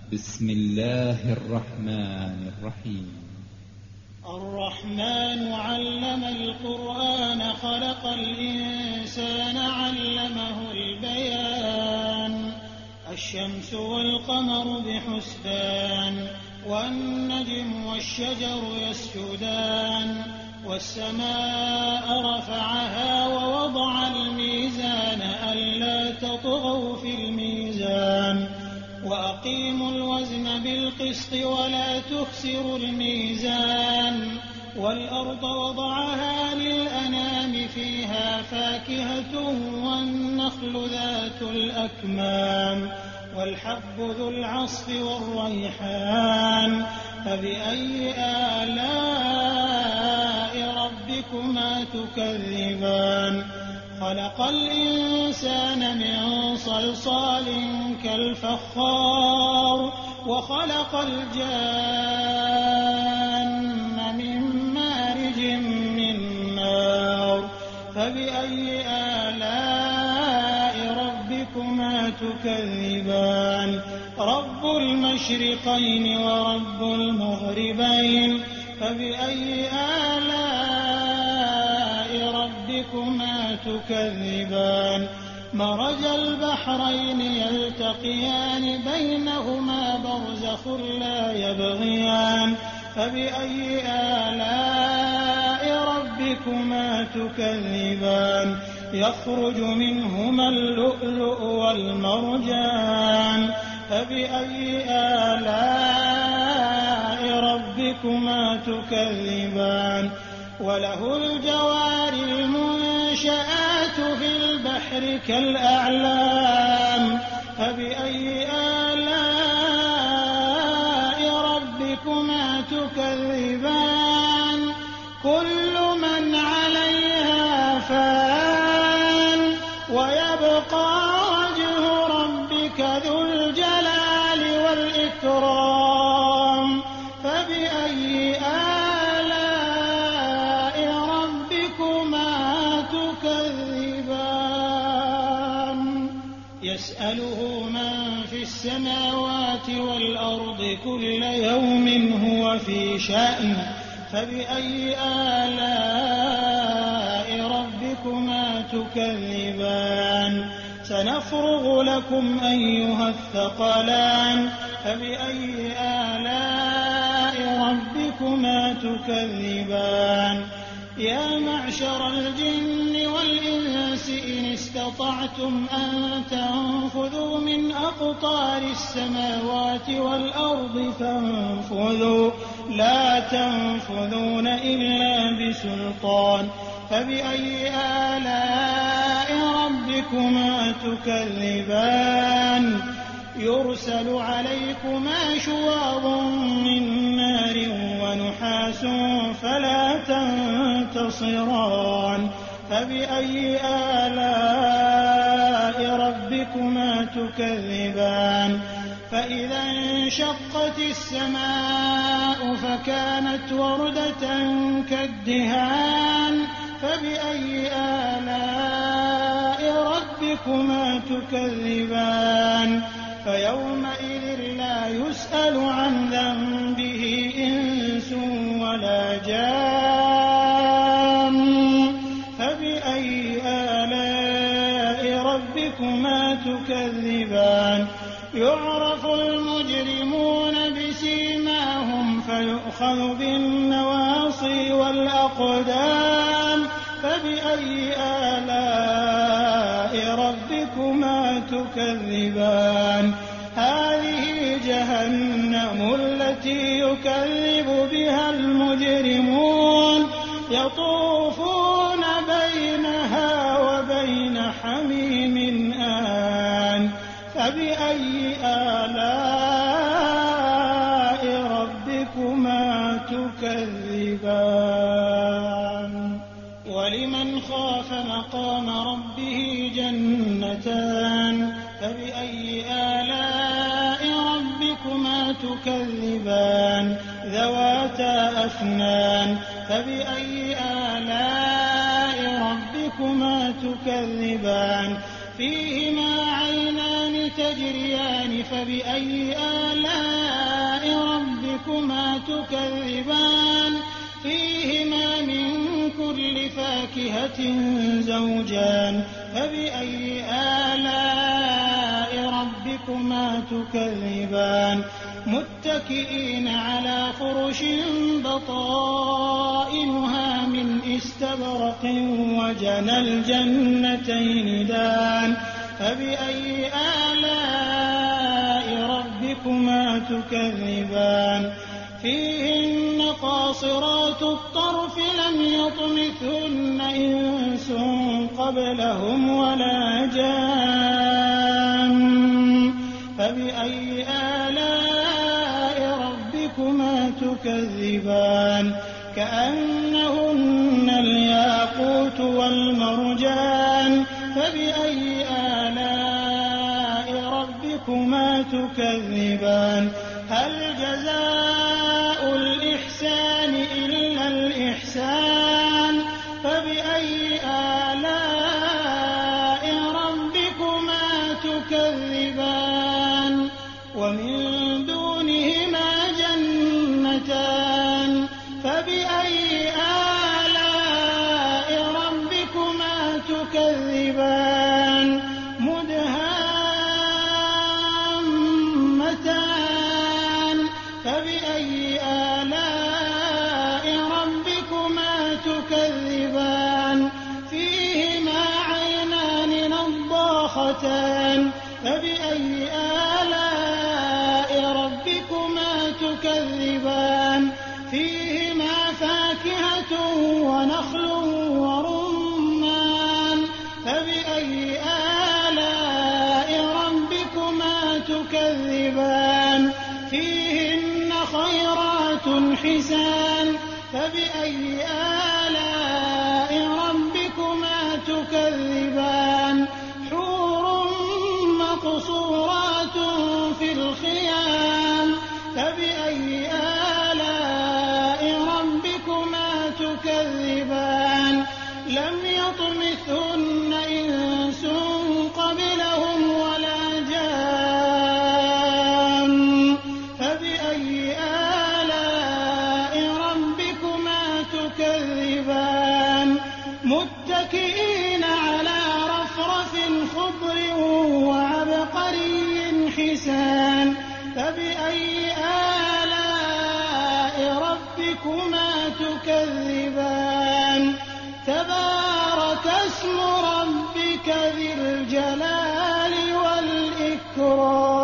بسم الله الرحمن الرحيم. الرحمن علم القرآن خلق الإنسان علمه البيان. الشمس والقمر بحسبان والنجم والشجر يسجدان والسماء رفعها ووضع الميزان ألا تطغوا في الميزان وأقيموا الوزن بالقسط ولا تخسروا الميزان والأرض وضعها للأنام فيها فاكهة والنخل ذات الأكمام والحب ذو العصف والريحان فبأي آلاء ربكما تكذبان خلق الإنسان من صلصال كالفخار وخلق الجان من مارج من نار فبأي آلاء ربكما تكذبان رب المشرقين ورب المغربين فبأي آلاء ربكما تكذبان مرج البحرين يلتقيان بينهما برزخ لا يبغيان فبأي آلاء ربكما تكذبان يخرج منهما اللؤلؤ والمرجان فبأي آلاء ربكما تكذبان وله الجوار المنشآت في البحر كالأعلام فبأي آلاء ربكما تكذبان كل من عليها فان ويبقى وجه ربك ذو الجلال والإكرام فبأي آلاء ربكما تكذبان يسأله من في السماوات والأرض كل يوم هو في شأن فبأي آلاء ربكما تكذبان سنفرغ لكم أيها الثقلان فبأي آلاء ربكما تكذبان يا معشر الجن والإنس إن استطعتم أن تنفذوا من أقطار السماوات والأرض فانفذوا لا تنفذون إلا بسلطان فبأي آلاء ربكما تكذبان يرسل عليكما شواظ من نار ونحاس فلا تنتصران فبأي آلاء ربكما تكذبان فإذا انشقت السماء فكانت وردة كالدهان فبأي آلاء ربكما تكذبان فيومئذ لا يسأل عن ذنبه إنس ولا جان فبأي آلاء ربكما تكذبان يعرف المجرمون بسيماهم فيؤخذ بالنواصي والأقدام فبأي آلاء ربكما تكذبان هذه جهنم التي يكذب بها المجرمون يطوفون بينها وبين حميم آن فبأي آلاء ربكما تكذبان ولمن خاف مقام ربه جنتان فبأي آلاء ربكما تكذبان ذواتا أفنان فبأي آلاء ربكما تكذبان فيهما عينان تجريان فبأي آلاء تكذبان فيهما من كل فاكهة زوجان فبأي آلاء ربكما تكذبان متكئين على فرش بطائنها من استبرق وجنى الجنتين دان فبأي آلاء ربكما تكذبان فيهن قاصرات الطرف لم يطمثهن إنس قبلهم ولا جان فبأي آلاء ربكما تكذبان كأنهن الياقوت والمرجان فبأي آلاء ربكما تكذبان هل جزاء الإحسان إلا الإحسان فبأي آلاء ربكما تكذبان ومن دونهما جنتان فبأي آلاء ربكما تكذبان مدهامتان فبأي آلاء ربكما تكذبان فيهما عينان نضاختان فبأي آلاء ربكما تكذبان فيهما فاكهة ونخل ورمان فبأي آلاء ربكما تكذبان فيهن خيرات حسان فبأي آلاء ربكما تكذبان حور مقصورات في الخيام فبأي آلاء ربكما تكذبان لم يطمثهن إنس قبلهم ولا جان فبأي آلاء ربكما تكذبان متكئين على رفرف خضر وعبقري حسان فبأي آلاء ربكما تكذبان تبارك اسم ربك ذي الجلال والإكرام